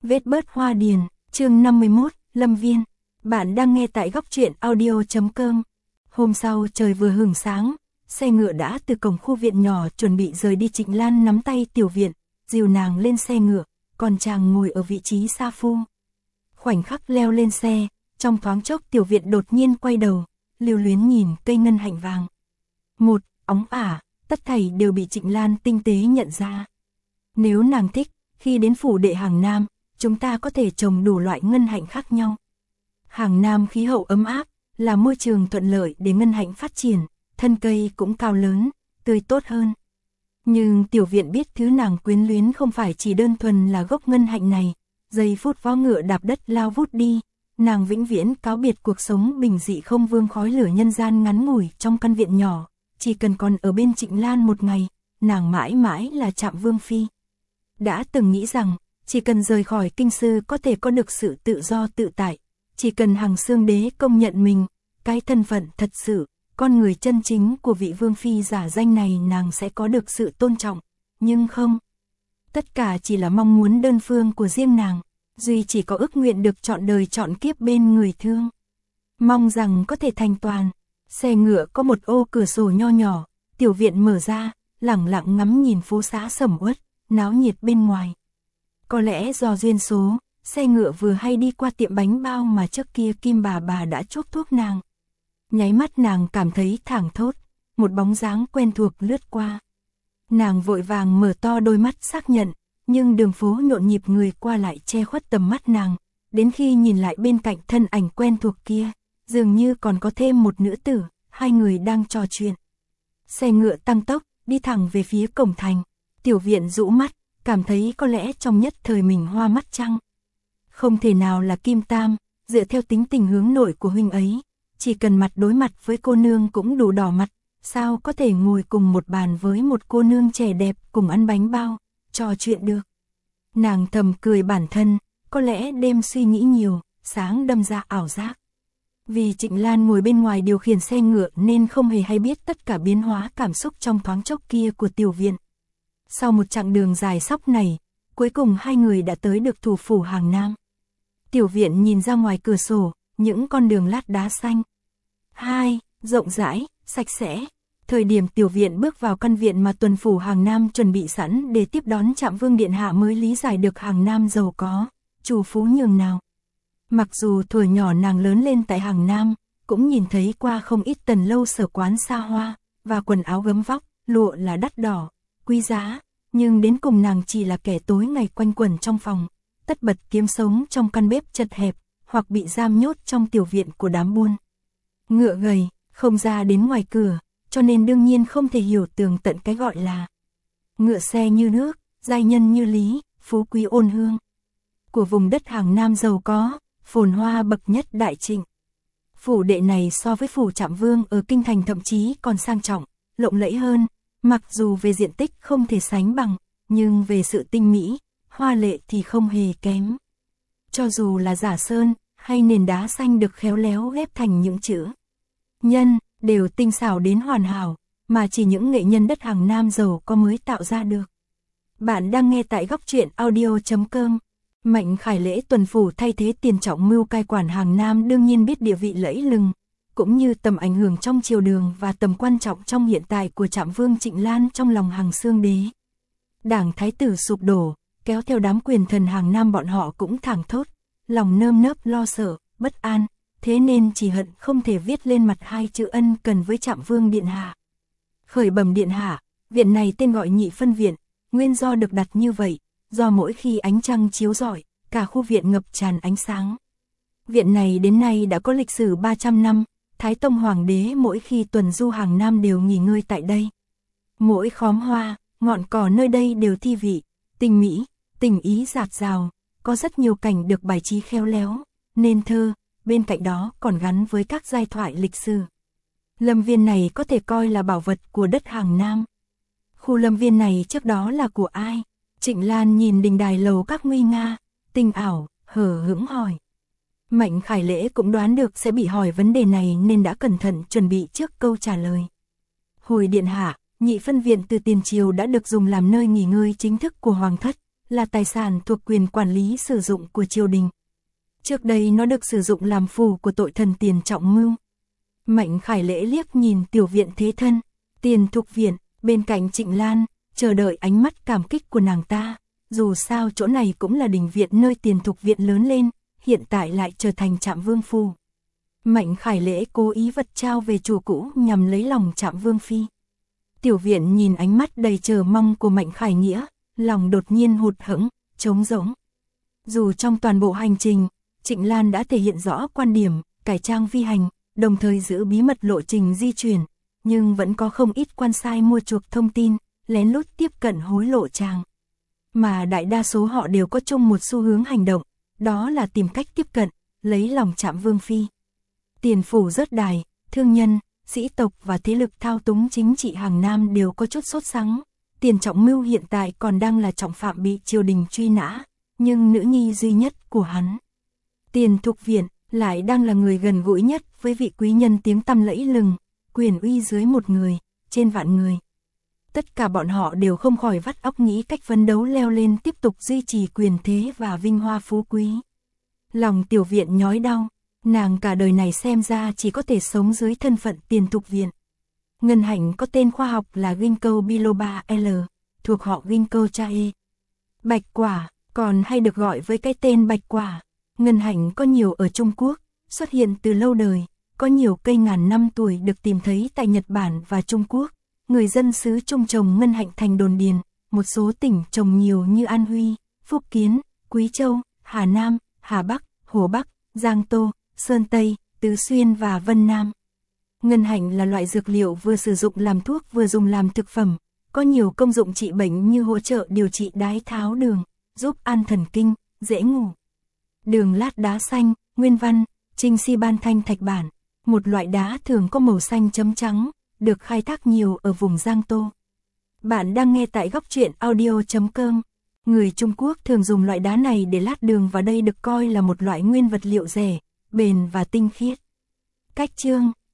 Vết bớt hoa điền, chương 51, Lâm Viên. Bạn đang nghe tại góc truyện audio.com. Hôm sau trời vừa hửng sáng, xe ngựa đã từ cổng khu viện nhỏ chuẩn bị rời đi. Trịnh Lan nắm tay Tiểu Viện, dìu nàng lên xe ngựa, còn chàng ngồi ở vị trí sa phu. Khoảnh khắc leo lên xe, trong thoáng chốc Tiểu Viện đột nhiên quay đầu, lưu luyến nhìn cây ngân hạnh vàng. Một, óng ả, tất thảy đều bị Trịnh Lan tinh tế nhận ra. Nếu nàng thích, khi đến phủ đệ Hàng Nam, chúng ta có thể trồng đủ loại ngân hạnh khác nhau. Hàng Nam khí hậu ấm áp, là môi trường thuận lợi để ngân hạnh phát triển, thân cây cũng cao lớn, tươi tốt hơn. Nhưng Tiểu Viện biết thứ nàng quyến luyến không phải chỉ đơn thuần là gốc ngân hạnh này. Giây phút vó ngựa đạp đất lao vút đi, nàng vĩnh viễn cáo biệt cuộc sống bình dị không vương khói lửa nhân gian ngắn ngủi trong căn viện nhỏ. Chỉ cần còn ở bên Trịnh Lan một ngày, nàng mãi mãi là Trạm Vương Phi. Đã từng nghĩ rằng, chỉ cần rời khỏi kinh sư có thể có được sự tự do tự tại, chỉ cần Hằng Xương Đế công nhận mình, cái thân phận thật sự, con người chân chính của vị Vương Phi giả danh này, nàng sẽ có được sự tôn trọng. Nhưng không, tất cả chỉ là mong muốn đơn phương của riêng nàng, duy chỉ có ước nguyện được trọn đời trọn kiếp bên người thương. Mong rằng có thể thành toàn. Xe ngựa có một ô cửa sổ nho nhỏ, Tiểu Viện mở ra, lẳng lặng ngắm nhìn phố xá sầm uất, náo nhiệt bên ngoài. Có lẽ do duyên số, xe ngựa vừa hay đi qua tiệm bánh bao mà trước kia Kim bà đã chuốc thuốc nàng. Nháy mắt nàng cảm thấy thảng thốt, một bóng dáng quen thuộc lướt qua. Nàng vội vàng mở to đôi mắt xác nhận, nhưng đường phố nhộn nhịp người qua lại che khuất tầm mắt nàng, đến khi nhìn lại bên cạnh thân ảnh quen thuộc kia, dường như còn có thêm một nữ tử, hai người đang trò chuyện. Xe ngựa tăng tốc, đi thẳng về phía cổng thành. Tiểu Viện rũ mắt, cảm thấy có lẽ trong nhất thời mình hoa mắt chăng. Không thể nào là Kim Tam, dựa theo tính tình hướng nội của huynh ấy, chỉ cần mặt đối mặt với cô nương cũng đủ đỏ mặt, sao có thể ngồi cùng một bàn với một cô nương trẻ đẹp cùng ăn bánh bao, trò chuyện được. Nàng thầm cười bản thân, có lẽ đêm suy nghĩ nhiều, sáng đâm ra ảo giác. Vì Trịnh Lan ngồi bên ngoài điều khiển xe ngựa nên không hề hay biết tất cả biến hóa cảm xúc trong thoáng chốc kia của Tiểu Viện. Sau một chặng đường dài sóc này, cuối cùng hai người đã tới được thủ phủ Hàng Nam. Tiểu Viện nhìn ra ngoài cửa sổ, những con đường lát đá xanh. Rộng rãi, sạch sẽ. Thời điểm Tiểu Viện bước vào căn viện mà tuần phủ Hàng Nam chuẩn bị sẵn để tiếp đón Trạm Vương Điện Hạ mới lý giải được Hàng Nam giàu có, chủ phú nhường nào. Mặc dù thuở nhỏ nàng lớn lên tại Hàng Nam, cũng nhìn thấy qua không ít tần lâu sở quán xa hoa, và quần áo gấm vóc, lụa là đắt đỏ, quý giá, nhưng đến cùng nàng chỉ là kẻ tối ngày quanh quẩn trong phòng, tất bật kiếm sống trong căn bếp chật hẹp, hoặc bị giam nhốt trong tiểu viện của đám buôn. Ngựa gầy, không ra đến ngoài cửa, cho nên đương nhiên không thể hiểu tường tận cái gọi là ngựa xe như nước, giai nhân như lý, phú quý ôn hương. Của vùng đất Hàng Nam giàu có, phồn hoa bậc nhất đại Trịnh. Phủ đệ này so với phủ Trạm Vương ở kinh thành thậm chí còn sang trọng, lộng lẫy hơn, mặc dù về diện tích không thể sánh bằng, nhưng về sự tinh mỹ, hoa lệ thì không hề kém. Cho dù là giả sơn hay nền đá xanh được khéo léo ghép thành những chữ nhân, đều tinh xảo đến hoàn hảo, mà chỉ những nghệ nhân đất Hàng Nam giàu có mới tạo ra được. Bạn đang nghe tại góc truyện audio.com. Mạnh Khải Lễ tuần phủ thay thế Tiền Trọng Mưu cai quản Hàng Nam đương nhiên biết địa vị lẫy lừng, cũng như tầm ảnh hưởng trong triều đường và tầm quan trọng trong hiện tại của Trạm Vương Trịnh Lan trong lòng Hằng Xương Đế. Đảng Thái tử sụp đổ, kéo theo đám quyền thần Hàng Nam bọn họ cũng thảng thốt, lòng nơm nớp lo sợ, bất an, thế nên chỉ hận không thể viết lên mặt hai chữ ân cần với Trạm Vương Điện Hạ. Khởi bẩm Điện Hạ, viện này tên gọi Nhị Phân Viện, nguyên do được đặt như vậy, do mỗi khi ánh trăng chiếu rọi, cả khu viện ngập tràn ánh sáng. Viện này đến nay đã có lịch sử 300 năm, Thái Tông Hoàng đế mỗi khi tuần du Hàng Nam đều nghỉ ngơi tại đây. Mỗi khóm hoa, ngọn cỏ nơi đây đều thi vị, tình mỹ, tình ý dạt dào, có rất nhiều cảnh được bài trí khéo léo, nên thơ, bên cạnh đó còn gắn với các giai thoại lịch sử. Lâm viên này có thể coi là bảo vật của đất Hàng Nam. Khu lâm viên này trước đó là của ai? Trịnh Lan nhìn đình đài lầu các nguy nga, tinh ảo, hờ hững hỏi. Mạnh Khải Lễ cũng đoán được sẽ bị hỏi vấn đề này nên đã cẩn thận chuẩn bị trước câu trả lời. Hồi Điện Hạ, Nhị Phân Viện từ tiền triều đã được dùng làm nơi nghỉ ngơi chính thức của Hoàng thất, là tài sản thuộc quyền quản lý sử dụng của triều đình. Trước đây nó được sử dụng làm phù của tội thần Tiền Trọng Mưu. Mạnh Khải Lễ liếc nhìn Tiểu Viện thế thân, Tiền Thục Viện, bên cạnh Trịnh Lan, chờ đợi ánh mắt cảm kích của nàng ta. Dù sao chỗ này cũng là đình viện nơi Tiền Thục Viện lớn lên, hiện tại lại trở thành Trạm Vương Phủ. Mạnh Khải Lễ cố ý vật trao về chủ cũ nhằm lấy lòng Trạm Vương Phi. Tiểu Viện nhìn ánh mắt đầy chờ mong của Mạnh Khải Nghĩa, lòng đột nhiên hụt hẫng, trống rỗng. Dù trong toàn bộ hành trình, Trịnh Lan đã thể hiện rõ quan điểm, cải trang vi hành, đồng thời giữ bí mật lộ trình di chuyển, nhưng vẫn có không ít quan sai mua chuộc thông tin, lén lút tiếp cận hối lộ chàng. Mà đại đa số họ đều có chung một xu hướng hành động, đó là tìm cách tiếp cận, lấy lòng Trạm Vương Phi. Tiền phủ rớt đài, thương nhân, sĩ tộc và thế lực thao túng chính trị hàng Nam đều có chút sốt sắng. Tiền Trọng Mưu hiện tại còn đang là trọng phạm bị triều đình truy nã, nhưng nữ nhi duy nhất của hắn, Tiền Thục Viện, lại đang là người gần gũi nhất với vị quý nhân tiếng tăm lẫy lừng, quyền uy dưới một người, trên vạn người. Tất cả bọn họ đều không khỏi vắt óc nghĩ cách phấn đấu leo lên tiếp tục duy trì quyền thế và vinh hoa phú quý. Lòng Tiểu Viện nhói đau, nàng cả đời này xem ra chỉ có thể sống dưới thân phận Tiền Thục Viện. Ngân Hạnh có tên khoa học là Ginkgo biloba L, thuộc họ Ginkgochae. Bạch quả, còn hay được gọi với cái tên bạch quả. Ngân hạnh có nhiều ở Trung Quốc, xuất hiện từ lâu đời, có nhiều cây ngàn năm tuổi được tìm thấy tại Nhật Bản và Trung Quốc. Người dân xứ Trung trồng ngân hạnh thành đồn điền, một số tỉnh trồng nhiều như An Huy, Phúc Kiến, Quý Châu, Hà Nam, Hà Bắc, Hồ Bắc, Giang Tô, Sơn Tây, Tứ Xuyên và Vân Nam. Ngân hạnh là loại dược liệu vừa sử dụng làm thuốc vừa dùng làm thực phẩm, có nhiều công dụng trị bệnh như hỗ trợ điều trị đái tháo đường, giúp an thần kinh, dễ ngủ. Đường lát đá xanh, nguyên văn, Trinh Si Ban Thanh thạch bản, một loại đá thường có màu xanh chấm trắng, được khai thác nhiều ở vùng Giang Tô. Bạn đang nghe tại góc truyện audio.com. Người Trung Quốc thường dùng loại đá này để lát đường và đây được coi là một loại nguyên vật liệu rẻ, bền và tinh khiết. Cách chương